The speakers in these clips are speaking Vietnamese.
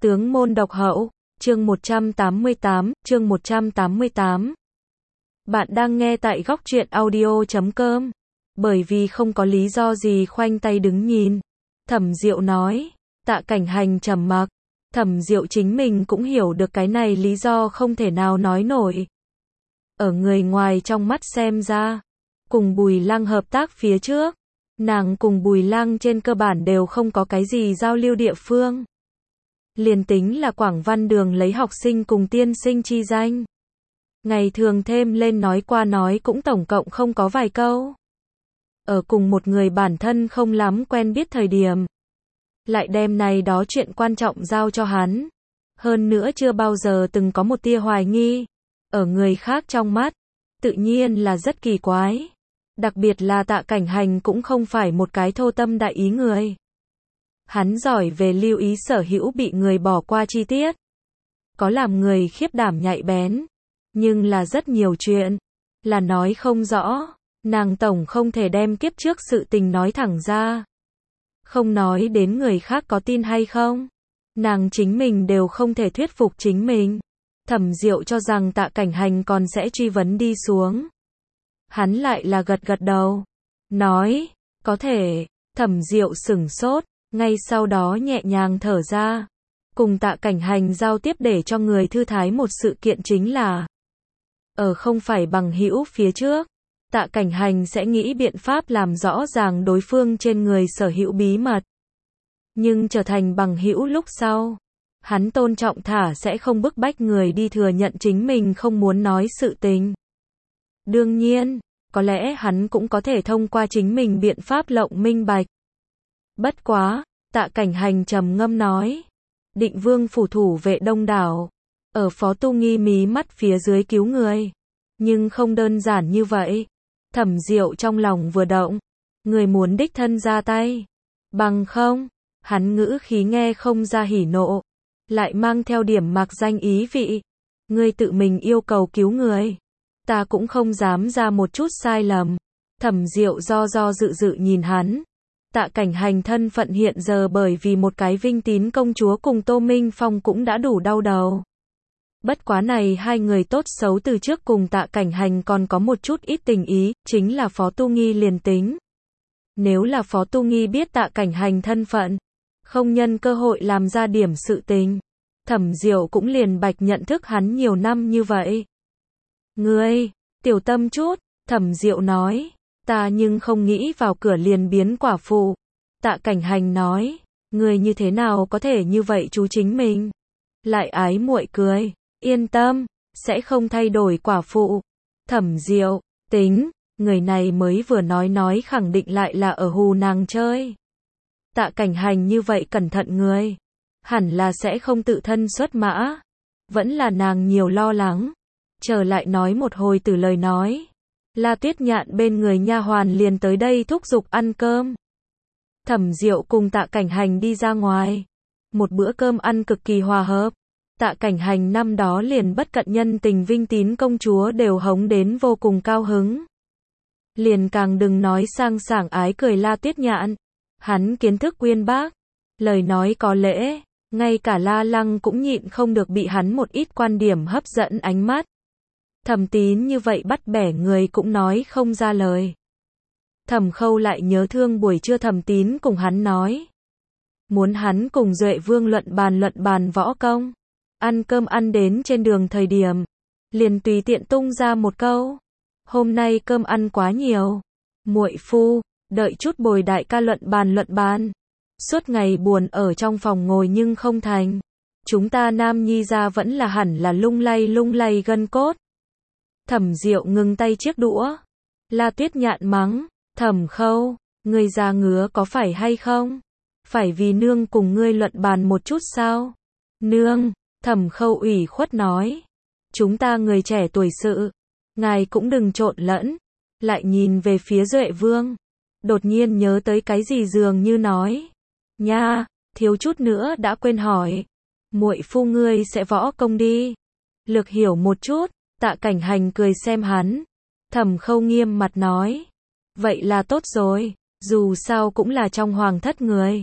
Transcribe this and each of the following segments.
Tướng môn độc hậu, chương 188. Bạn đang nghe tại góc truyện audio.com. Bởi vì không có lý do gì khoanh tay đứng nhìn. Thẩm Diệu nói. Tạ Cảnh Hành trầm mặc. Thẩm Diệu chính mình cũng hiểu được cái này lý do không thể nào nói nổi. Ở người ngoài trong mắt xem ra, cùng Bùi Lăng hợp tác phía trước, nàng cùng Bùi Lăng trên cơ bản đều không có cái gì giao lưu địa phương. Liền tính là Quảng Văn Đường lấy học sinh cùng tiên sinh chi danh, ngày thường thêm lên nói qua nói cũng tổng cộng không có vài câu. Ở cùng một người bản thân không lắm quen biết thời điểm, lại đem này đó chuyện quan trọng giao cho hắn. Hơn nữa chưa bao giờ từng có một tia hoài nghi. Ở người khác trong mắt, tự nhiên là rất kỳ quái. Đặc biệt là Tạ Cảnh Hành cũng không phải một cái thô tâm đại ý người. Hắn giỏi về lưu ý sở hữu bị người bỏ qua chi tiết. Có làm người khiếp đảm nhạy bén. Nhưng là rất nhiều chuyện, là nói không rõ. Nàng tổng không thể đem kiếp trước sự tình nói thẳng ra. Không nói đến người khác có tin hay không. Nàng chính mình đều không thể thuyết phục chính mình. Thẩm Diệu cho rằng Tạ Cảnh Hành còn sẽ truy vấn đi xuống. Hắn lại là gật gật đầu. Nói, có thể. Thẩm Diệu sửng sốt, ngay sau đó nhẹ nhàng thở ra. Cùng Tạ Cảnh Hành giao tiếp để cho người thư thái một sự kiện chính là, ở không phải bằng hữu phía trước, Tạ Cảnh Hành sẽ nghĩ biện pháp làm rõ ràng đối phương trên người sở hữu bí mật. Nhưng trở thành bằng hữu lúc sau, hắn tôn trọng thả sẽ không bức bách người đi thừa nhận chính mình không muốn nói sự tình. Đương nhiên, có lẽ hắn cũng có thể thông qua chính mình biện pháp lộng minh bạch. Bất quá, Tạ Cảnh Hành trầm ngâm nói. Định Vương phủ thủ vệ đông đảo, ở Phó Tu Nghi mí mắt phía dưới cứu người. Nhưng không đơn giản như vậy. Thẩm Diệu trong lòng vừa động. Người muốn đích thân ra tay. Bằng không, hắn ngữ khí nghe không ra hỉ nộ. Lại mang theo điểm mạc danh ý vị. Ngươi tự mình yêu cầu cứu người. Ta cũng không dám ra một chút sai lầm. Thẩm Diệu do dự nhìn hắn. Tạ Cảnh Hành thân phận hiện giờ bởi vì một cái Vinh Tín công chúa cùng Tô Minh Phong cũng đã đủ đau đầu. Bất quá này hai người tốt xấu từ trước cùng Tạ Cảnh Hành còn có một chút ít tình ý, chính là Phó Tu Nghi liền tính. Nếu là Phó Tu Nghi biết Tạ Cảnh Hành thân phận, không nhân cơ hội làm ra điểm sự tình, Thẩm Diệu cũng liền bạch nhận thức hắn nhiều năm như vậy. Ngươi, tiểu tâm chút, Thẩm Diệu nói. Ta nhưng không nghĩ vào cửa liền biến quả phụ. Tạ Cảnh Hành nói. Ngươi như thế nào có thể như vậy chú chính mình? Lại ái muội cười. Yên tâm, sẽ không thay đổi quả phụ. Thẩm Diệu, tính, người này mới vừa nói khẳng định lại là ở hù nàng chơi. Tạ Cảnh Hành như vậy cẩn thận người, hẳn là sẽ không tự thân xuất mã. Vẫn là nàng nhiều lo lắng. Trở lại nói một hồi từ lời nói. La Tuyết Nhạn bên người nha hoàn liền tới đây thúc giục ăn cơm. Thẩm Diệu cùng Tạ Cảnh Hành đi ra ngoài. Một bữa cơm ăn cực kỳ hòa hợp. Tạ Cảnh Hành năm đó liền bất cận nhân tình Vinh Tín công chúa đều hống đến vô cùng cao hứng. Liền càng đừng nói sang sảng ái cười La Tuyết Nhạn. Hắn kiến thức uyên bác, lời nói có lễ, ngay cả La Lăng cũng nhịn không được bị hắn một ít quan điểm hấp dẫn ánh mắt. Thẩm Tín như vậy bắt bẻ người cũng nói không ra lời. Thẩm Khâu lại nhớ thương buổi trưa Thẩm Tín cùng hắn nói. Muốn hắn cùng Duệ Vương luận bàn võ công. Ăn cơm ăn đến trên đường thời điểm. Liền tùy tiện tung ra một câu. Hôm nay cơm ăn quá nhiều. Muội phu, đợi chút bồi đại ca luận bàn. Suốt ngày buồn ở trong phòng ngồi nhưng không thành. Chúng ta nam nhi ra vẫn là hẳn là lung lay gân cốt. Thẩm Diệu ngừng tay chiếc đũa. La Tuyết Nhạn mắng. Thẩm Khâu, ngươi già ngứa có phải hay không? Phải vì nương cùng ngươi luận bàn một chút sao? Nương, Thẩm Khâu ủy khuất nói. Chúng ta người trẻ tuổi sự. Ngài cũng đừng trộn lẫn. Lại nhìn về phía Duệ Vương. Đột nhiên nhớ tới cái gì dường như nói. Nha, thiếu chút nữa đã quên hỏi. Muội phu ngươi sẽ võ công đi. Lược hiểu một chút. Tạ Cảnh Hành cười xem hắn. Thẩm Khâu nghiêm mặt nói. Vậy là tốt rồi, dù sao cũng là trong hoàng thất người.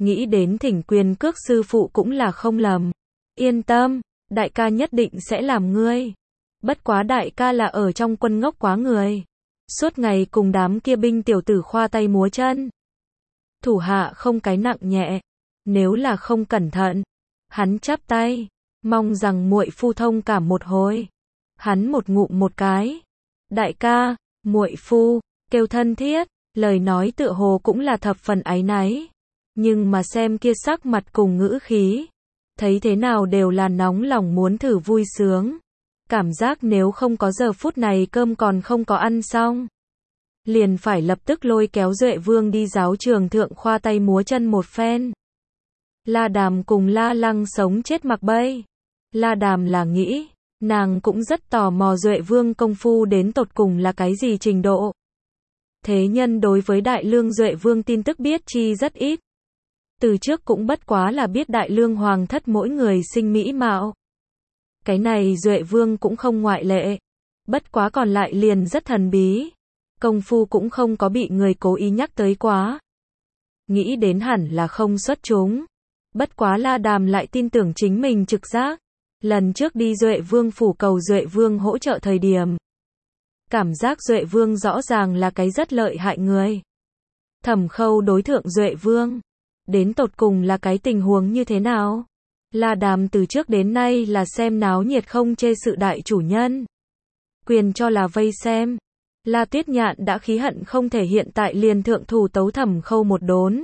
nghĩ đến thỉnh quyền cước sư phụ cũng là không lầm. Yên tâm, đại ca nhất định sẽ làm ngươi. Bất quá đại ca là ở trong quân ngốc quá người. Suốt ngày cùng đám kia binh tiểu tử khoa tay múa chân. Thủ hạ không cái nặng nhẹ. Nếu là không cẩn thận. Hắn chắp tay. Mong rằng muội phu thông cảm một hồi. Hắn một ngụm một cái. Đại ca, muội phu, kêu thân thiết. Lời nói tựa hồ cũng là thập phần áy náy. Nhưng mà xem kia sắc mặt cùng ngữ khí. Thấy thế nào đều là nóng lòng muốn thử vui sướng. Cảm giác nếu không có giờ phút này cơm còn không có ăn xong. Liền phải lập tức lôi kéo Duệ Vương đi giáo trường thượng khoa tay múa chân một phen. La Đàm cùng La Lăng sống chết mặc bay. La Đàm là nghĩ, nàng cũng rất tò mò Duệ Vương công phu đến tột cùng là cái gì trình độ. Thế nhân đối với Đại Lương Duệ Vương tin tức biết chi rất ít. Từ trước cũng bất quá là biết Đại Lương Hoàng thất mỗi người sinh mỹ mạo. Cái này Duệ Vương cũng không ngoại lệ. Bất quá còn lại liền rất thần bí. Công phu cũng không có bị người cố ý nhắc tới quá. Nghĩ đến hẳn là không xuất chúng. Bất quá La Đàm lại tin tưởng chính mình trực giác. Lần trước đi Duệ Vương phủ cầu Duệ Vương hỗ trợ thời điểm. Cảm giác Duệ Vương rõ ràng là cái rất lợi hại người. Thẩm Khâu đối thượng Duệ Vương. Đến tột cùng là cái tình huống như thế nào? La Đàm từ trước đến nay là xem náo nhiệt không chê sự đại chủ nhân. Quyền cho là vây xem. La Tuyết Nhạn đã khí hận không thể hiện tại liền thượng thủ tấu Thẩm Khâu một đốn.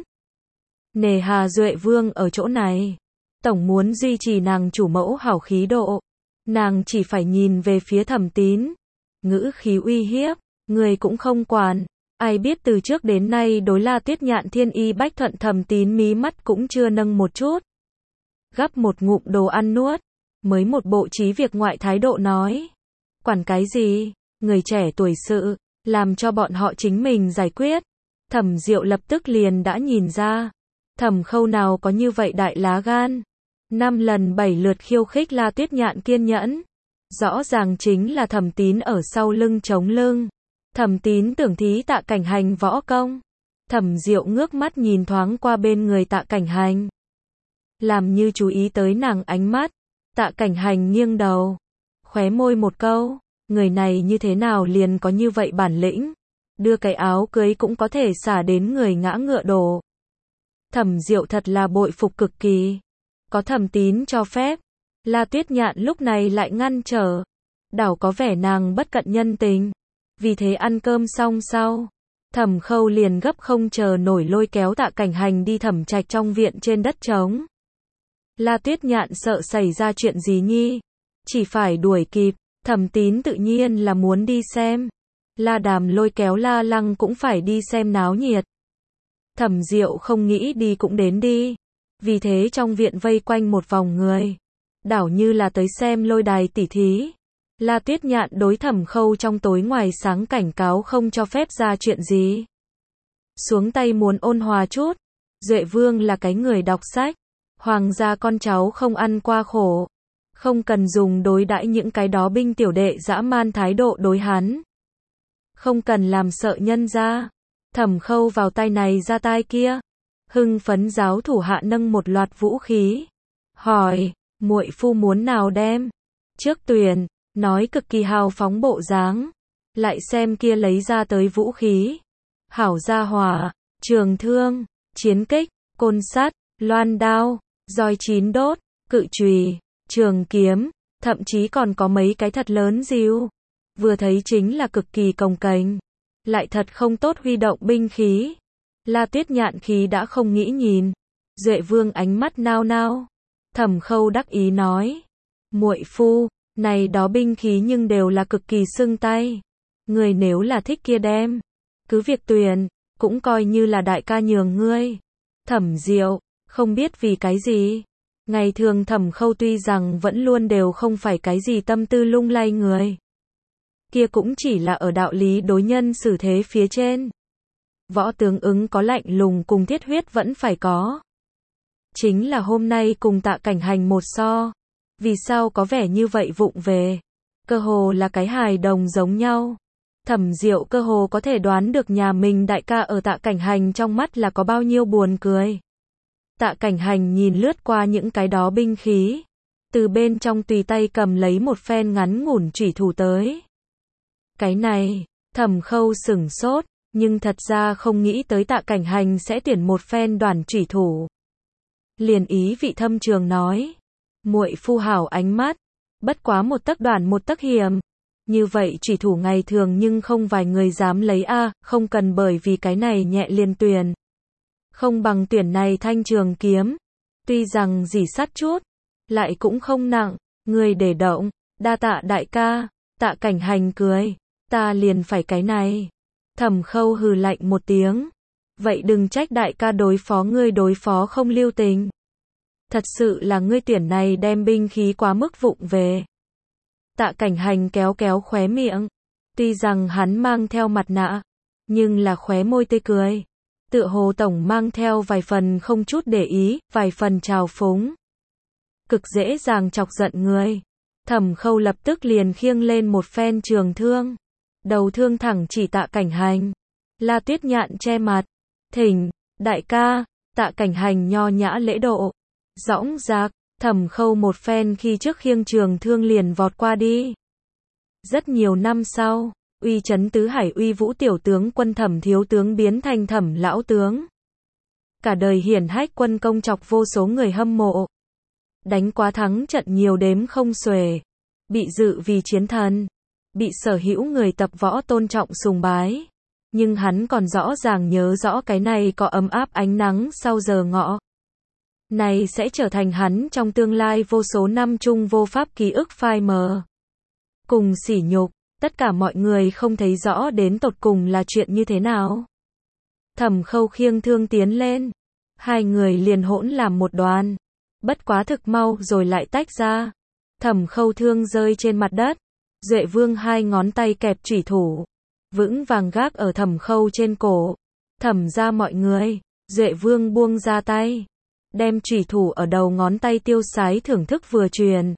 Nề hà Duệ Vương ở chỗ này. Tổng muốn duy trì nàng chủ mẫu hảo khí độ. Nàng chỉ phải nhìn về phía Thẩm Tín. Ngữ khí uy hiếp, người cũng không quản. Ai biết từ trước đến nay đối La Tuyết Nhạn thiên y bách thuận Thẩm Tín mí mắt cũng chưa nâng một chút. Gắp một ngụm đồ ăn nuốt. Mới một bộ trí việc ngoại thái độ nói. Quản cái gì? Người trẻ tuổi sự, làm cho bọn họ chính mình giải quyết. Thẩm Diệu lập tức liền đã nhìn ra. Thẩm Khâu nào có như vậy đại lá gan. 5 lần 7 lượt khiêu khích La Tuyết Nhạn kiên nhẫn. Rõ ràng chính là Thẩm Tín ở sau lưng chống lưng. Thẩm Tín tưởng thí Tạ Cảnh Hành võ công. Thẩm Diệu ngước mắt nhìn thoáng qua bên người Tạ Cảnh Hành. Làm như chú ý tới nàng ánh mắt. Tạ Cảnh Hành nghiêng đầu. Khóe môi một câu. Người này như thế nào liền có như vậy bản lĩnh. Đưa cái áo cưới cũng có thể xả đến người ngã ngựa đổ. Thẩm Diệu thật là bội phục cực kỳ. Có Thẩm Tín cho phép. La Tuyết Nhạn lúc này lại ngăn trở. Đảo có vẻ nàng bất cận nhân tình. Vì thế ăn cơm xong sau. Thẩm Khâu liền gấp không chờ nổi lôi kéo Tạ Cảnh Hành đi Thẩm Trạch trong viện trên đất trống. La Tuyết Nhạn sợ xảy ra chuyện gì nhi. Chỉ phải đuổi kịp. Thẩm Tín tự nhiên là muốn đi xem. La Đàm lôi kéo La Lăng cũng phải đi xem náo nhiệt. Thẩm Diệu không nghĩ đi cũng đến đi. Vì thế trong viện vây quanh một vòng người. Đảo như là tới xem lôi đài tỉ thí. La Tuyết Nhạn đối Thẩm Khâu trong tối ngoài sáng cảnh cáo không cho phép ra chuyện gì. Xuống tay muốn ôn hòa chút. Duệ Vương là cái người đọc sách. Hoàng gia con cháu không ăn qua khổ. Không cần dùng đối đãi những cái đó binh tiểu đệ dã man thái độ đối hắn. Không cần làm sợ nhân ra. Thẩm Khâu vào tay này ra tay kia. Hưng phấn giáo thủ hạ nâng một loạt vũ khí. Hỏi, muội phu muốn nào đem? Trước tuyển, nói cực kỳ hào phóng bộ dáng. Lại xem kia lấy ra tới vũ khí. Hảo gia hỏa, trường thương, chiến kích, côn sắt, loan đao, roi chín đốt, cự chùy, trường kiếm, thậm chí còn có mấy cái thật lớn dìu. Vừa thấy chính là cực kỳ cồng kềnh. Lại thật không tốt huy động binh khí. La Tuyết Nhạn khí đã không nghĩ nhìn. Duệ Vương ánh mắt nao nao. Thẩm Khâu đắc ý nói. Muội phu, này đó binh khí nhưng đều là cực kỳ xưng tay. Người nếu là thích kia đem. Cứ việc tuyển, cũng coi như là đại ca nhường ngươi. Thẩm Diệu, không biết vì cái gì. Ngày thường Thẩm Khâu tuy rằng vẫn luôn đều không phải cái gì tâm tư lung lay người. Kia cũng chỉ là ở đạo lý đối nhân xử thế phía trên. Võ tướng ứng có lạnh lùng cùng thiết huyết vẫn phải có. Chính là hôm nay cùng Tạ Cảnh Hành một so. Vì sao có vẻ như vậy vụng về. Cơ hồ là cái hài đồng giống nhau. Thẩm Diệu cơ hồ có thể đoán được nhà mình đại ca ở Tạ Cảnh Hành trong mắt là có bao nhiêu buồn cười. Tạ Cảnh Hành nhìn lướt qua những cái đó binh khí, từ bên trong tùy tay cầm lấy một phen ngắn ngủn chủy thủ tới. Cái này, Thẩm Khâu sửng sốt, nhưng thật ra không nghĩ tới Tạ Cảnh Hành sẽ tuyển một phen đoản chủy thủ. Liền ý vị thâm trường nói, muội phu hảo ánh mắt, bất quá một tấc đoản một tấc hiểm. Như vậy chủy thủ ngày thường nhưng không vài người dám lấy a, không cần bởi vì cái này nhẹ liền tuyển. Không bằng tuyển này thanh trường kiếm, tuy rằng rỉ sắt chút, lại cũng không nặng, người để động, đa tạ đại ca. Tạ Cảnh Hành cười, ta liền phải cái này. Thẩm Khâu hừ lạnh một tiếng, vậy đừng trách đại ca đối phó không lưu tình. Thật sự là ngươi tuyển này đem binh khí quá mức vụng về. Tạ Cảnh Hành kéo kéo khóe miệng, tuy rằng hắn mang theo mặt nạ, nhưng là khóe môi tươi cười, tựa hồ tổng mang theo vài phần không chút để ý, vài phần trào phúng. Cực dễ dàng chọc giận người. Thẩm Khâu lập tức liền khiêng lên một phen trường thương, đầu thương thẳng chỉ Tạ Cảnh Hành. La Tuyết Nhạn che mặt, thỉnh, đại ca. Tạ Cảnh Hành nho nhã lễ độ, dõng dạc. Thẩm Khâu một phen khi trước khiêng trường thương liền vọt qua đi. Rất nhiều năm sau, uy chấn tứ hải uy vũ tiểu tướng quân Thẩm thiếu tướng biến thành Thẩm lão tướng. Cả đời hiển hách quân công chọc vô số người hâm mộ. Đánh quá thắng trận nhiều đếm không xuể. Bị dự vì chiến thần. Bị sở hữu người tập võ tôn trọng sùng bái. Nhưng hắn còn rõ ràng nhớ rõ cái này có ấm áp ánh nắng sau giờ ngọ. Này sẽ trở thành hắn trong tương lai vô số năm chung vô pháp ký ức phai mờ. Cùng sỉ nhục, tất cả mọi người không thấy rõ đến tột cùng là chuyện như thế nào. Thẩm Khâu khiêng thương tiến lên, hai người liền hỗn làm một đoàn. Bất quá thực mau rồi lại tách ra. Thẩm Khâu thương rơi trên mặt đất, Duệ Vương hai ngón tay kẹp chủy thủ, vững vàng gác ở Thẩm Khâu trên cổ. Thẩm ra mọi người, Duệ Vương buông ra tay, đem chủy thủ ở đầu ngón tay tiêu sái thưởng thức vừa truyền.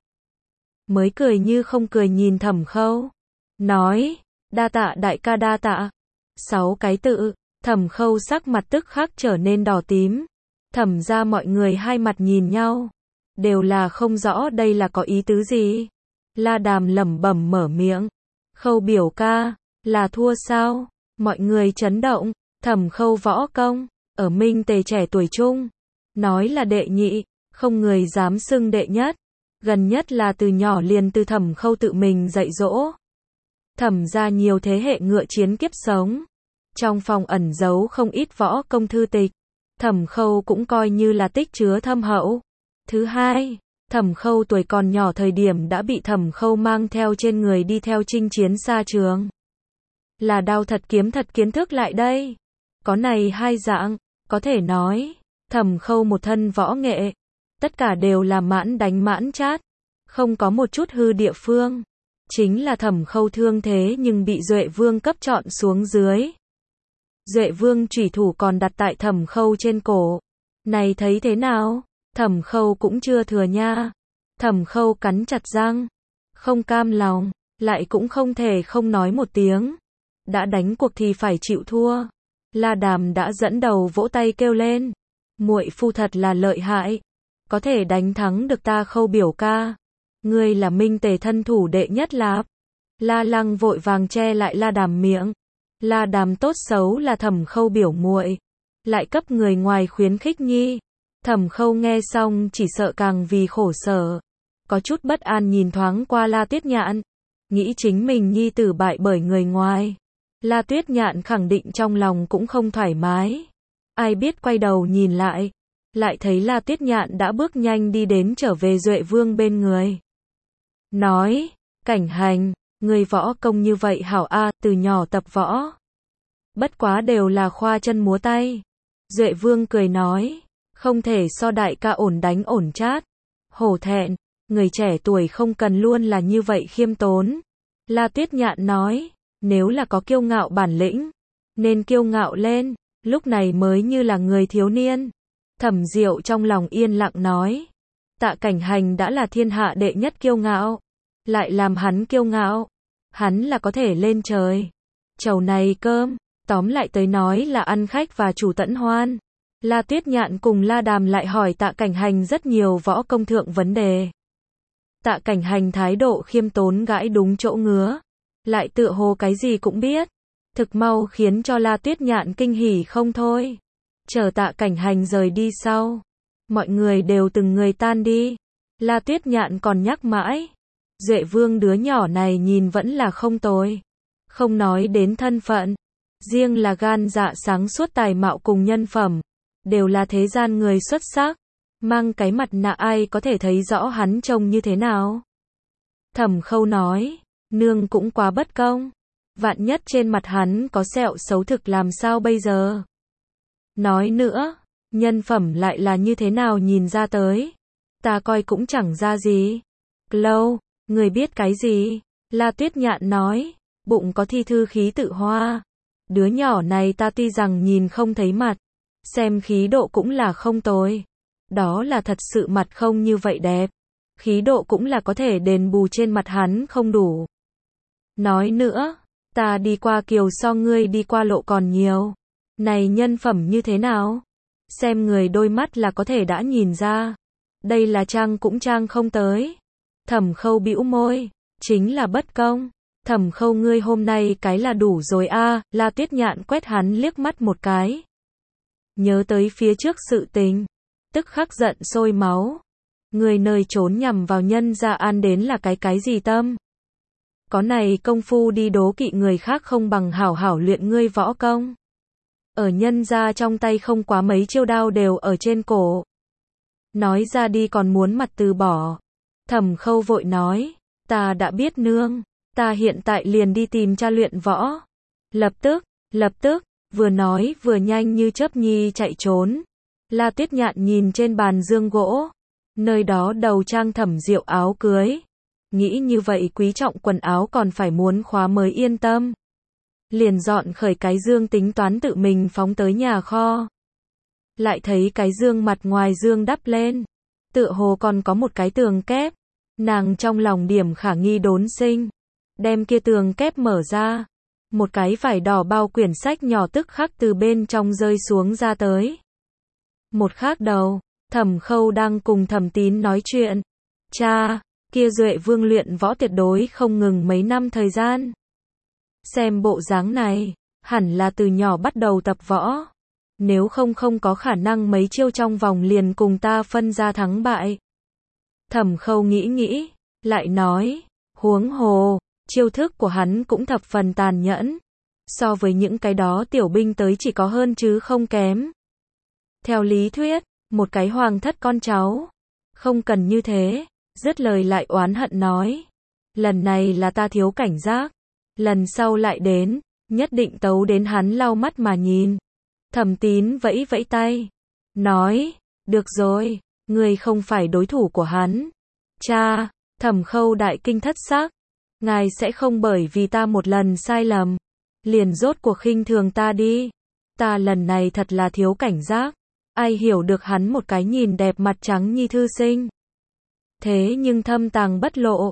Mới cười như không cười nhìn Thẩm Khâu, nói, đa tạ đại ca đa tạ. 6 cái tự, Thẩm Khâu sắc mặt tức khắc trở nên đỏ tím. Thẩm ra mọi người hai mặt nhìn nhau, đều là không rõ đây là có ý tứ gì. La Đàm lẩm bẩm mở miệng, Khâu biểu ca, là thua sao? Mọi người chấn động. Thẩm Khâu võ công, ở Minh Tề trẻ tuổi trung, nói là đệ nhị, không người dám xưng đệ nhất. Gần nhất là từ nhỏ liền từ Thẩm Khâu tự mình dạy dỗ. Thẩm ra nhiều thế hệ ngựa chiến kiếp sống, trong phòng ẩn giấu không ít võ công thư tịch. Thẩm Khâu cũng coi như là tích chứa thâm hậu. Thứ hai, Thẩm Khâu tuổi còn nhỏ thời điểm đã bị Thẩm Khâu mang theo trên người đi theo chinh chiến xa trường. Là đao thật kiếm thật kiến thức lại đây. Có này hai dạng, có thể nói, Thẩm Khâu một thân võ nghệ, tất cả đều là mãn đánh mãn chát, không có một chút hư địa phương. Chính là Thẩm Khâu thương thế nhưng bị Duệ Vương cấp chọn xuống dưới. Duệ Vương chủy thủ còn đặt tại Thẩm Khâu trên cổ. Này thấy thế nào? Thẩm Khâu cũng chưa thừa nha. Thẩm Khâu cắn chặt răng, không cam lòng, lại cũng không thể không nói một tiếng. Đã đánh cuộc thì phải chịu thua. La Đàm đã dẫn đầu vỗ tay kêu lên, muội phu thật là lợi hại, có thể đánh thắng được ta Khâu biểu ca. Ngươi là Minh Tề thân thủ đệ nhất lạp. La Lăng vội vàng che lại La Đàm miệng. La Đàm tốt xấu là Thẩm Khâu biểu muội, lại cấp người ngoài khuyến khích nhi. Thẩm Khâu nghe xong chỉ sợ càng vì khổ sở, có chút bất an nhìn thoáng qua La Tuyết Nhạn, nghĩ chính mình nhi tử bại bởi người ngoài. La Tuyết Nhạn khẳng định trong lòng cũng không thoải mái. Ai biết quay đầu nhìn lại thấy La Tuyết Nhạn đã bước nhanh đi đến trở về Duệ Vương bên người. Nói, Cảnh Hành, người võ công như vậy hảo a, từ nhỏ tập võ. Bất quá đều là khoa chân múa tay. Duệ Vương cười nói, không thể so đại ca ổn đánh ổn chát. Hổ thẹn, người trẻ tuổi không cần luôn là như vậy khiêm tốn. La Tuyết Nhạn nói, nếu là có kiêu ngạo bản lĩnh, nên kiêu ngạo lên, lúc này mới như là người thiếu niên. Thẩm Diệu trong lòng yên lặng nói, Tạ Cảnh Hành đã là thiên hạ đệ nhất kiêu ngạo, lại làm hắn kiêu ngạo, hắn là có thể lên trời. Chầu này cơm, tóm lại tới nói là ăn khách và chủ tận hoan. La Tuyết Nhạn cùng La Đàm lại hỏi Tạ Cảnh Hành rất nhiều võ công thượng vấn đề. Tạ Cảnh Hành thái độ khiêm tốn gãi đúng chỗ ngứa, lại tựa hồ cái gì cũng biết, thực mau khiến cho La Tuyết Nhạn kinh hỉ không thôi. Chờ Tạ Cảnh Hành rời đi sau, mọi người đều từng người tan đi. La Tuyết Nhạn còn nhắc mãi, Duệ Vương đứa nhỏ này nhìn vẫn là không tồi. Không nói đến thân phận, riêng là gan dạ sáng suốt tài mạo cùng nhân phẩm, đều là thế gian người xuất sắc. Mang cái mặt nạ ai có thể thấy rõ hắn trông như thế nào. Thẩm Khâu nói, nương cũng quá bất công. Vạn nhất trên mặt hắn có sẹo xấu thực làm sao bây giờ? Nói nữa, nhân phẩm lại là như thế nào nhìn ra tới? Ta coi cũng chẳng ra gì. Lâu, người biết cái gì? La Tuyết Nhạn nói, bụng có thi thư khí tự hoa. Đứa nhỏ này ta tuy rằng nhìn không thấy mặt, xem khí độ cũng là không tồi. Đó là thật sự mặt không như vậy đẹp. Khí độ cũng là có thể đền bù trên mặt hắn không đủ. Nói nữa, ta đi qua kiều so ngươi đi qua lộ còn nhiều. Này nhân phẩm như thế nào? Xem người đôi mắt là có thể đã nhìn ra. Đây là trang cũng trang không tới. Thẩm Khâu bĩu môi, chính là bất công. Thẩm Khâu ngươi hôm nay cái là đủ rồi a. La Tuyết Nhạn quét hắn liếc mắt một cái. Nhớ tới phía trước sự tình, tức khắc giận sôi máu. Người nơi trốn nhằm vào nhân gia an đến là cái gì tâm? Có này công phu đi đố kỵ người khác không bằng hảo hảo luyện ngươi võ công. Ở nhân gia trong tay không quá mấy chiêu đao đều ở trên cổ. Nói ra đi còn muốn mặt từ bỏ. Thẩm Khâu vội nói, ta đã biết nương, ta hiện tại liền đi tìm cha luyện võ. Lập tức, vừa nói vừa nhanh như chớp nhi chạy trốn. La Tuyết Nhạn nhìn trên bàn dương gỗ, nơi đó đầu trang Thẩm Diệu áo cưới. Nghĩ như vậy quý trọng quần áo còn phải muốn khóa mới yên tâm. Liền dọn khởi cái dương tính toán tự mình phóng tới nhà kho. Lại thấy cái dương mặt ngoài dương đắp lên, tựa hồ còn có một cái tường kép. Nàng trong lòng điểm khả nghi đốn sinh, đem kia tường kép mở ra. Một cái vải đỏ bao quyển sách nhỏ tức khắc từ bên trong rơi xuống ra tới. Một khác đầu, Thẩm Khâu đang cùng Thẩm Tín nói chuyện. Cha, kia Duệ Vương luyện võ tuyệt đối không ngừng mấy năm thời gian. Xem bộ dáng này, hẳn là từ nhỏ bắt đầu tập võ. Nếu không có khả năng mấy chiêu trong vòng liền cùng ta phân ra thắng bại. Thẩm Khâu nghĩ, lại nói, huống hồ, chiêu thức của hắn cũng thập phần tàn nhẫn. So với những cái đó tiểu binh tới chỉ có hơn chứ không kém. Theo lý thuyết, một cái hoàng thất con cháu, không cần như thế. Dứt lời lại oán hận nói, lần này là ta thiếu cảnh giác, lần sau lại đến, nhất định tấu đến hắn lau mắt mà nhìn. Thẩm Tín vẫy vẫy tay, nói, được rồi, ngươi không phải đối thủ của hắn. Cha, Thẩm Khâu đại kinh thất sắc, ngài sẽ không bởi vì ta một lần sai lầm, liền rốt cuộc khinh thường ta đi. Ta lần này thật là thiếu cảnh giác, ai hiểu được hắn một cái nhìn đẹp mặt trắng nhi thư sinh. Thế nhưng thâm tàng bất lộ,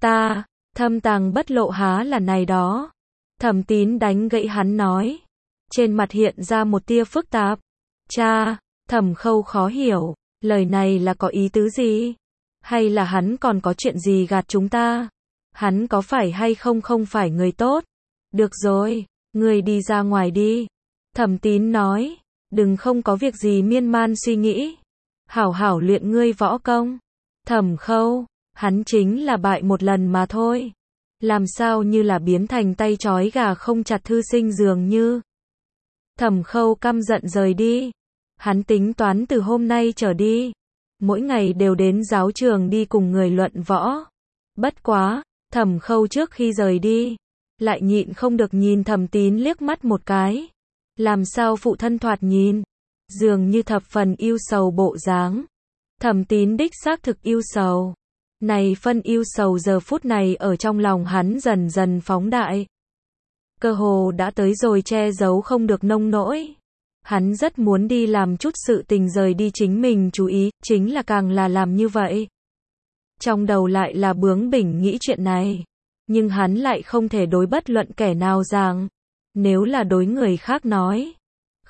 thâm tàng bất lộ há là này đó. Thẩm Tín đánh gãy hắn nói, trên mặt hiện ra một tia phức tạp. Cha, Thẩm Khâu khó hiểu, lời này là có ý tứ gì? Hay là hắn còn có chuyện gì gạt chúng ta? Hắn có phải hay không phải người tốt? Được rồi, ngươi đi ra ngoài đi. Thẩm Tín nói, đừng không có việc gì miên man suy nghĩ. Hảo hảo luyện ngươi võ công. Thẩm Khâu, hắn chính là bại một lần mà thôi. Làm sao như là biến thành tay trói gà không chặt thư sinh dường như. Thẩm Khâu căm giận rời đi. Hắn tính toán từ hôm nay trở đi, mỗi ngày đều đến giáo trường đi cùng người luận võ. Bất quá, Thẩm Khâu trước khi rời đi, lại nhịn không được nhìn Thẩm Tín liếc mắt một cái. Làm sao phụ thân thoạt nhìn, dường như thập phần yêu sầu bộ dáng. Thẩm Tín đích xác thực yêu sầu. Này phân yêu sầu giờ phút này ở trong lòng hắn dần dần phóng đại. Cơ hồ đã tới rồi che giấu không được nông nỗi. Hắn rất muốn đi làm chút sự tình rời đi chính mình chú ý, chính là càng là làm như vậy. Trong đầu lại là bướng bỉnh nghĩ chuyện này. Nhưng hắn lại không thể đối bất luận kẻ nào rằng. Nếu là đối người khác nói,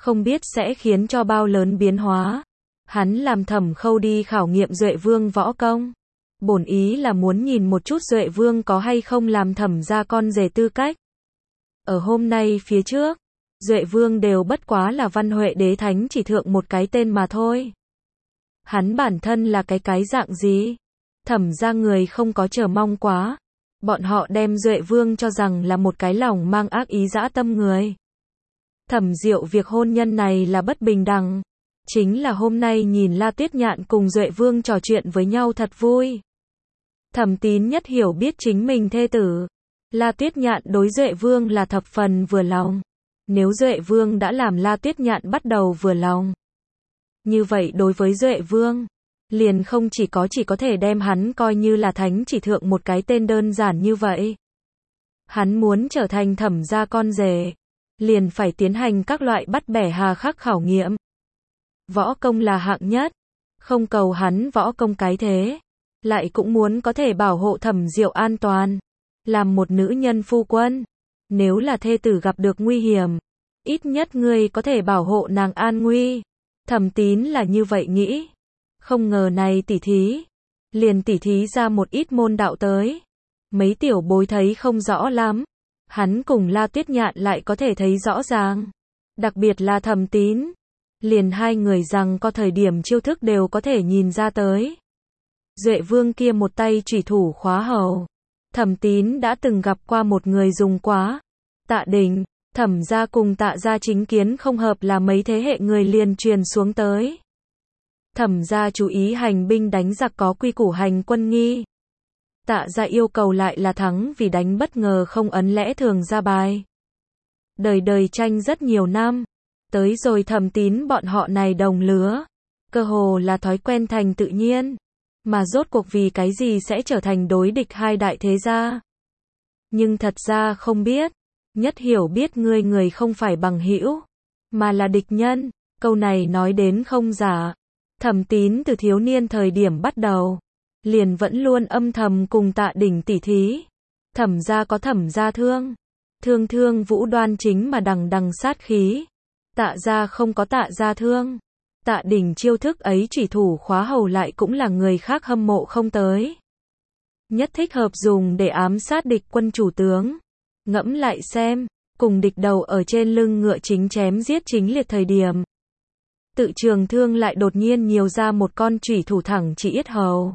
không biết sẽ khiến cho bao lớn biến hóa. Hắn làm Thẩm Khâu đi khảo nghiệm Duệ Vương võ công. Bổn ý là muốn nhìn một chút Duệ Vương có hay không làm Thẩm gia con rể tư cách. Ở hôm nay phía trước, Duệ Vương đều bất quá là Văn Huệ Đế Thánh chỉ thượng một cái tên mà thôi. Hắn bản thân là cái dạng gì? Thẩm gia người không có chờ mong quá. Bọn họ đem Duệ Vương cho rằng là một cái lòng mang ác ý dã tâm người. Thẩm Diệu việc hôn nhân này là bất bình đẳng. Chính là hôm nay nhìn La Tuyết Nhạn cùng Duệ Vương trò chuyện với nhau thật vui. Thẩm Tín nhất hiểu biết chính mình thê tử. La Tuyết Nhạn đối Duệ Vương là thập phần vừa lòng. Nếu Duệ Vương đã làm La Tuyết Nhạn bắt đầu vừa lòng, như vậy đối với Duệ Vương, liền không chỉ có thể đem hắn coi như là thánh chỉ thượng một cái tên đơn giản như vậy. Hắn muốn trở thành Thẩm gia con rể, liền phải tiến hành các loại bắt bẻ hà khắc khảo nghiệm. Võ công là hạng nhất, không cầu hắn võ công cái thế, lại cũng muốn có thể bảo hộ Thẩm Diệu an toàn. Làm một nữ nhân phu quân, nếu là thê tử gặp được nguy hiểm, ít nhất ngươi có thể bảo hộ nàng an nguy. Thẩm Tín là như vậy nghĩ. Không ngờ này liền tỉ thí ra một ít môn đạo tới. Mấy tiểu bối thấy không rõ lắm. Hắn cùng La Tuyết Nhạn lại có thể thấy rõ ràng. Đặc biệt là Thẩm Tín. Liền hai người rằng có thời điểm chiêu thức đều có thể nhìn ra tới. Duệ Vương kia một tay chủy thủ khóa hầu. Thẩm Tín đã từng gặp qua một người dùng quá. Tạ Đình, Thẩm gia cùng Tạ gia chính kiến không hợp là mấy thế hệ người liền truyền xuống tới. Thẩm gia chú ý hành binh đánh giặc có quy củ hành quân nghi. Tạ gia yêu cầu lại là thắng vì đánh bất ngờ không ấn lẽ thường ra bài. Đời đời tranh rất nhiều năm. Tới rồi Thẩm Tín bọn họ này đồng lứa. Cơ hồ là thói quen thành tự nhiên. Mà rốt cuộc vì cái gì sẽ trở thành đối địch hai đại thế gia. Nhưng thật ra không biết. Nhất hiểu biết người không phải bằng hữu, mà là địch nhân. Câu này nói đến không giả. Thẩm Tín từ thiếu niên thời điểm bắt đầu, liền vẫn luôn âm thầm cùng Tạ Đình tỉ thí. Thẩm gia có Thẩm gia thương. Thương vũ đoan chính mà đằng sát khí. Tạ gia không có Tạ gia thương. Tạ Đình chiêu thức ấy chỉ thủ khóa hầu lại cũng là người khác hâm mộ không tới. Nhất thích hợp dùng để ám sát địch quân chủ tướng. Ngẫm lại xem, cùng địch đầu ở trên lưng ngựa chính chém giết chính liệt thời điểm. Tự trường thương lại đột nhiên nhiều ra một con chủy thủ thẳng chỉ yết hầu.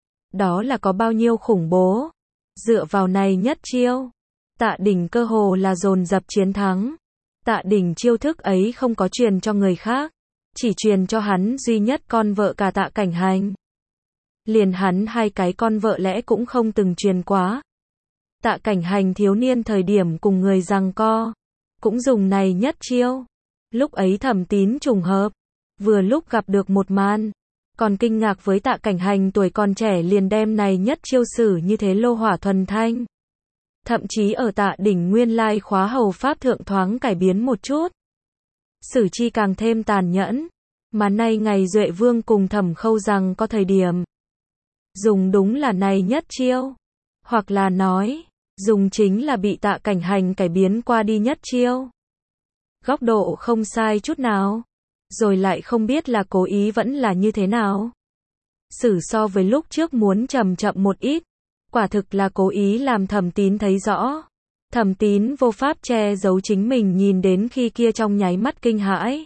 Đó là có bao nhiêu khủng bố. Dựa vào này nhất chiêu, Tạ Đình cơ hồ là dồn dập chiến thắng. Tạ Đình chiêu thức ấy không có truyền cho người khác, chỉ truyền cho hắn duy nhất con vợ cả Tạ Cảnh Hành. Liền hắn hai cái con vợ lẽ cũng không từng truyền quá. Tạ Cảnh Hành thiếu niên thời điểm cùng người giằng co, cũng dùng này nhất chiêu. Lúc ấy Thẩm Tín trùng hợp, vừa lúc gặp được một màn, còn kinh ngạc với Tạ Cảnh Hành tuổi còn trẻ liền đem này nhất chiêu sử như thế lô hỏa thuần thanh. Thậm chí ở Tạ Đỉnh nguyên lai khóa hầu pháp thượng thoáng cải biến một chút. Sử chi càng thêm tàn nhẫn, mà nay ngày Duệ Vương cùng Thẩm Khâu rằng có thời điểm. Dùng đúng là này nhất chiêu, hoặc là nói, dùng chính là bị Tạ Cảnh Hành cải biến qua đi nhất chiêu. Góc độ không sai chút nào, rồi lại không biết là cố ý vẫn là như thế nào. Sử so với lúc trước muốn chậm một ít, quả thực là cố ý làm Thẩm Tín thấy rõ. Thẩm Tín vô pháp che giấu chính mình nhìn đến khi kia trong nháy mắt kinh hãi.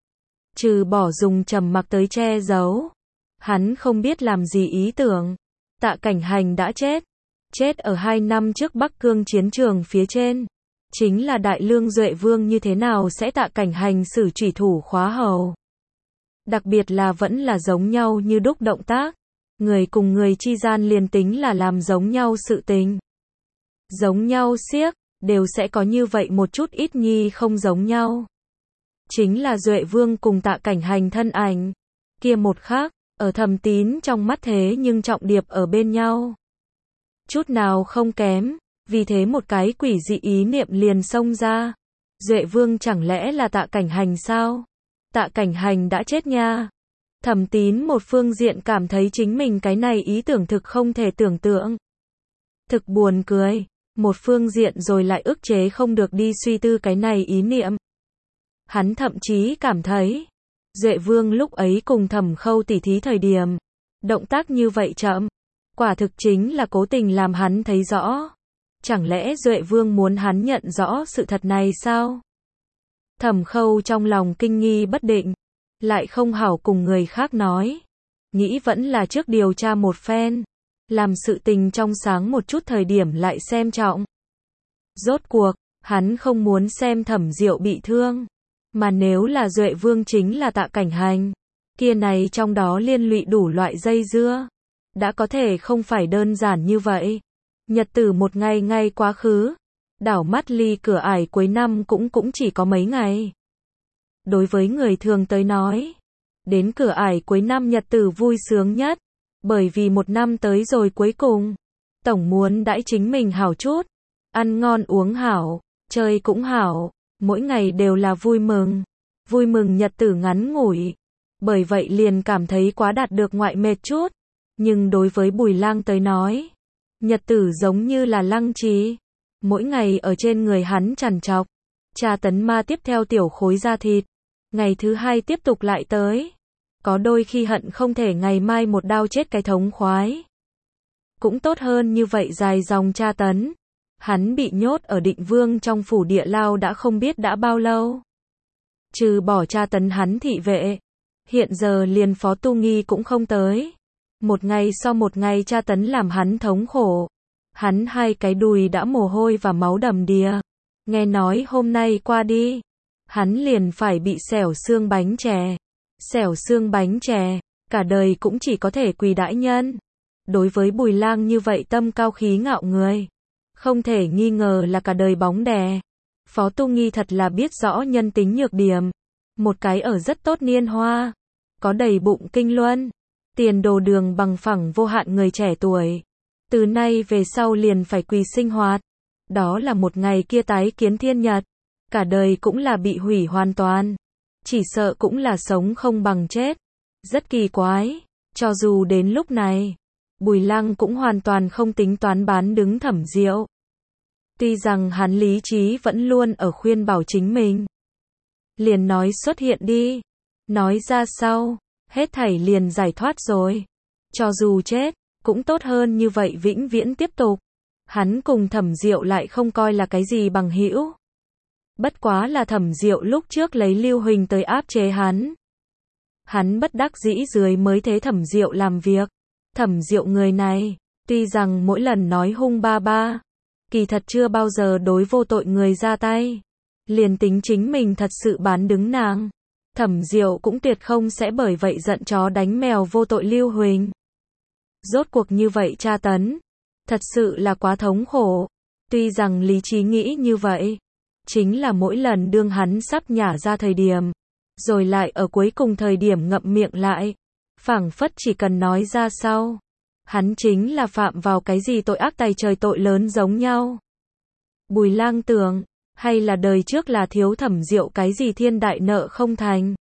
Trừ bỏ dùng trầm mặc tới che giấu, hắn không biết làm gì ý tưởng. Tạ Cảnh Hành đã chết ở 2 năm trước Bắc Cương chiến trường phía trên. Chính là Đại Lương Duệ Vương như thế nào sẽ Tạ Cảnh Hành sử chủy thủ khóa hầu. Đặc biệt là vẫn là giống nhau như đúc động tác. Người cùng người chi gian liền tính là làm giống nhau sự tình. Giống nhau xiếc, đều sẽ có như vậy một chút ít nhi không giống nhau. Chính là Duệ Vương cùng Tạ Cảnh Hành thân ảnh. Kia một khác, ở Thẩm Tín trong mắt thế nhưng trọng điệp ở bên nhau. Chút nào không kém, vì thế một cái quỷ dị ý niệm liền xông ra. Duệ Vương chẳng lẽ là Tạ Cảnh Hành sao? Tạ Cảnh Hành đã chết nha. Thẩm Tín một phương diện cảm thấy chính mình cái này ý tưởng thực không thể tưởng tượng. Thực buồn cười, một phương diện rồi lại ức chế không được đi suy tư cái này ý niệm. Hắn thậm chí cảm thấy, Duệ Vương lúc ấy cùng Thẩm Khâu tỉ thí thời điểm, động tác như vậy chậm, quả thực chính là cố tình làm hắn thấy rõ. Chẳng lẽ Duệ Vương muốn hắn nhận rõ sự thật này sao? Thẩm Khâu trong lòng kinh nghi bất định, lại không hảo cùng người khác nói. Nghĩ vẫn là trước điều tra một phen, làm sự tình trong sáng một chút thời điểm lại xem trọng. Rốt cuộc, hắn không muốn xem Thẩm Diệu bị thương, mà nếu là Duệ Vương chính là Tạ Cảnh Hành, kia này trong đó liên lụy đủ loại dây dưa, đã có thể không phải đơn giản như vậy. Nhật tử một ngày ngày quá khứ, đảo mắt ly cửa ải cuối năm cũng chỉ có mấy ngày. Đối với người thường tới nói, đến cửa ải cuối năm nhật tử vui sướng nhất, bởi vì một năm tới rồi cuối cùng, tổng muốn đãi chính mình hảo chút, ăn ngon uống hảo, chơi cũng hảo, mỗi ngày đều là vui mừng nhật tử ngắn ngủi, bởi vậy liền cảm thấy quá đạt được ngoại mệt chút, nhưng đối với Bùi Lang tới nói, nhật tử giống như là lăng trì, mỗi ngày ở trên người hắn trằn trọc, tra tấn ma tiếp theo tiểu khối da thịt, ngày thứ hai tiếp tục lại tới, có đôi khi hận không thể ngày mai một đao chết cái thống khoái. Cũng tốt hơn như vậy dài dòng tra tấn, hắn bị nhốt ở Định Vương trong phủ địa lao đã không biết đã bao lâu. Trừ bỏ tra tấn hắn thị vệ, hiện giờ liền Phó Tu Nghi cũng không tới. Một ngày sau một ngày tra tấn làm hắn thống khổ. Hắn hai cái đùi đã mồ hôi và máu đầm đìa. Nghe nói hôm nay qua đi, hắn liền phải bị xẻo xương bánh chè. Xẻo xương bánh chè, cả đời cũng chỉ có thể quỳ đãi nhân. Đối với Bùi Lang như vậy tâm cao khí ngạo người, không thể nghi ngờ là cả đời bóng đè. Phó Tu Nghi thật là biết rõ nhân tính nhược điểm. Một cái ở rất tốt niên hoa, có đầy bụng kinh luân, tiền đồ đường bằng phẳng vô hạn người trẻ tuổi. Từ nay về sau liền phải quỳ sinh hoạt. Đó là một ngày kia tái kiến thiên nhật. Cả đời cũng là bị hủy hoàn toàn. Chỉ sợ cũng là sống không bằng chết. Rất kỳ quái. Cho dù đến lúc này, Bùi Lang cũng hoàn toàn không tính toán bán đứng Thẩm Diệu. Tuy rằng hắn lý trí vẫn luôn ở khuyên bảo chính mình. Liền nói xuất hiện đi. Nói ra sau, hết thảy liền giải thoát rồi. Cho dù chết, cũng tốt hơn như vậy vĩnh viễn tiếp tục. Hắn cùng Thẩm Diệu lại không coi là cái gì bằng hữu. Bất quá là Thẩm Diệu lúc trước lấy Lưu Huỳnh tới áp chế hắn. Hắn bất đắc dĩ dưới mới thế Thẩm Diệu làm việc. Thẩm Diệu người này, tuy rằng mỗi lần nói hung ba ba, kỳ thật chưa bao giờ đối vô tội người ra tay. Liền tính chính mình thật sự bán đứng nàng, Thẩm Diệu cũng tuyệt không sẽ bởi vậy giận chó đánh mèo vô tội Lưu Huỳnh. Rốt cuộc như vậy tra tấn, thật sự là quá thống khổ. Tuy rằng lý trí nghĩ như vậy, chính là mỗi lần đương hắn sắp nhả ra thời điểm, rồi lại ở cuối cùng thời điểm ngậm miệng lại, phảng phất chỉ cần nói ra sau, hắn chính là phạm vào cái gì tội ác tày trời tội lớn giống nhau. Bùi Lang tưởng, hay là đời trước là thiếu Thẩm Diệu cái gì thiên đại nợ không thành.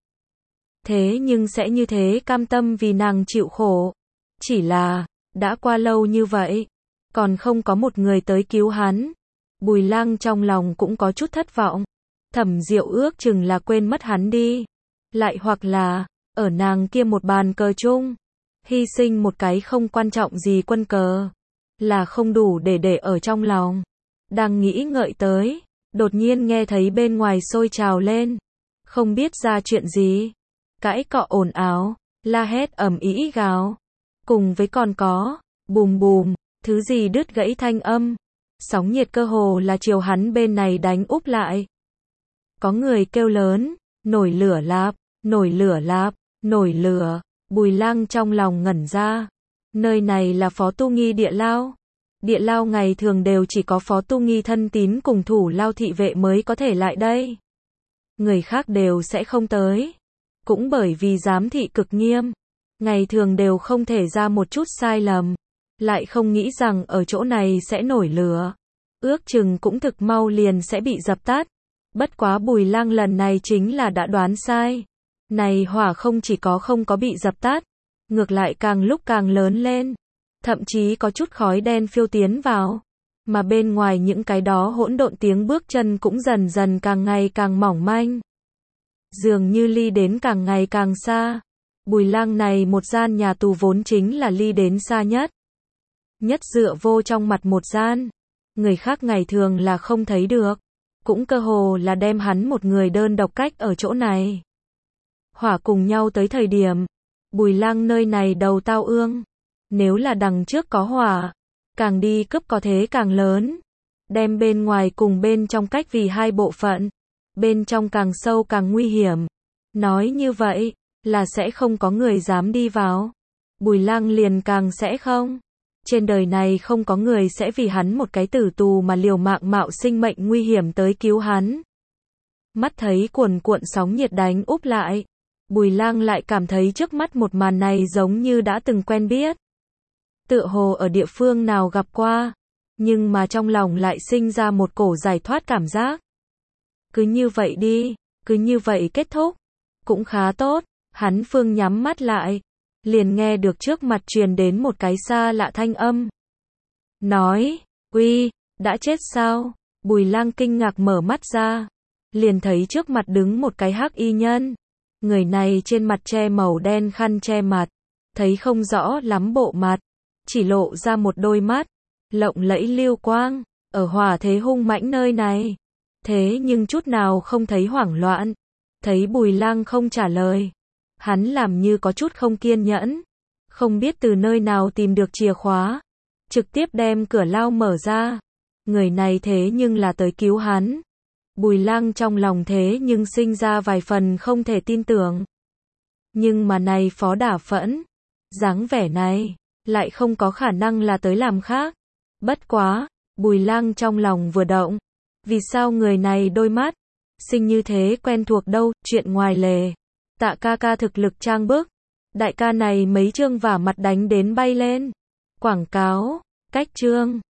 Thế nhưng sẽ như thế cam tâm vì nàng chịu khổ. Chỉ là, đã qua lâu như vậy, còn không có một người tới cứu hắn. Bùi Lang trong lòng cũng có chút thất vọng. Thẩm Diệu ước chừng là quên mất hắn đi. Lại hoặc là, ở nàng kia một bàn cờ chung, hy sinh một cái không quan trọng gì quân cờ, là không đủ để ở trong lòng. Đang nghĩ ngợi tới, đột nhiên nghe thấy bên ngoài sôi trào lên. Không biết ra chuyện gì. Cãi cọ ồn ào, la hét ầm ĩ gào. Cùng với còn có, bùm bùm, thứ gì đứt gãy thanh âm. Sóng nhiệt cơ hồ là chiều hắn bên này đánh úp lại. Có người kêu lớn, nổi lửa lạp, nổi lửa lạp, nổi lửa. Bùi Lang trong lòng ngẩn ra. Nơi này là Phó Tu Nghi địa lao. Địa lao ngày thường đều chỉ có Phó Tu Nghi thân tín cùng thủ lao thị vệ mới có thể lại đây. Người khác đều sẽ không tới. Cũng bởi vì giám thị cực nghiêm, ngày thường đều không thể ra một chút sai lầm. Lại không nghĩ rằng ở chỗ này sẽ nổi lửa. Ước chừng cũng thực mau liền sẽ bị dập tắt. Bất quá Bùi Lang lần này chính là đã đoán sai. Này hỏa không chỉ có không có bị dập tắt, ngược lại càng lúc càng lớn lên. Thậm chí có chút khói đen phiêu tiến vào. Mà bên ngoài những cái đó hỗn độn tiếng bước chân cũng dần dần càng ngày càng mỏng manh. dường như ly đến càng ngày càng xa. Bùi Lăng này một gian nhà tù vốn chính là ly đến xa nhất. Nhất dựa vô trong mặt một gian. Người khác ngày thường là không thấy được. Cũng cơ hồ là đem hắn một người đơn độc cách ở chỗ này. Hỏa cùng nhau tới thời điểm. Bùi Lăng nơi này đầu tao ương. Nếu là đằng trước có hỏa. Càng đi cấp có thế càng lớn. Đem bên ngoài cùng bên trong cách vì hai bộ phận. Bên trong càng sâu càng nguy hiểm. Nói như vậy, là sẽ không có người dám đi vào. Bùi Lăng liền càng sẽ không. Trên đời này không có người sẽ vì hắn một cái tử tù mà liều mạng mạo sinh mệnh nguy hiểm tới cứu hắn. Mắt thấy cuồn cuộn sóng nhiệt đánh úp lại. Bùi Lăng lại cảm thấy trước mắt một màn này giống như đã từng quen biết. Tựa hồ ở địa phương nào gặp qua. Nhưng mà trong lòng lại sinh ra một cổ giải thoát cảm giác. Cứ như vậy đi, cứ như vậy kết thúc. Cũng khá tốt, hắn phương nhắm mắt lại. Liền nghe được trước mặt truyền đến một cái xa lạ thanh âm. Nói, uy, đã chết sao? Bùi Lăng kinh ngạc mở mắt ra. Liền thấy trước mặt đứng một cái hắc y nhân. Người này trên mặt che màu đen khăn che mặt. Thấy không rõ lắm bộ mặt. Chỉ lộ ra một đôi mắt. Lộng lẫy lưu quang. Ở hỏa thế hung mãnh nơi này. Thế nhưng chút nào không thấy hoảng loạn. Thấy Bùi Lăng không trả lời. Hắn làm như có chút không kiên nhẫn. Không biết từ nơi nào tìm được chìa khóa. Trực tiếp đem cửa lao mở ra. Người này thế nhưng là tới cứu hắn. Bùi Lăng trong lòng thế nhưng sinh ra vài phần không thể tin tưởng. Nhưng mà này phó đả phẫn. Dáng vẻ này. Lại không có khả năng là tới làm khác. Bất quá. Bùi Lăng trong lòng vừa động. Vì sao người này đôi mắt. Sinh như thế quen thuộc đâu. Chuyện ngoài lề. Tạ ca ca thực lực trang bức. Đại ca này mấy chương vả mặt đánh đến bay lên. Quảng cáo. Cách chương.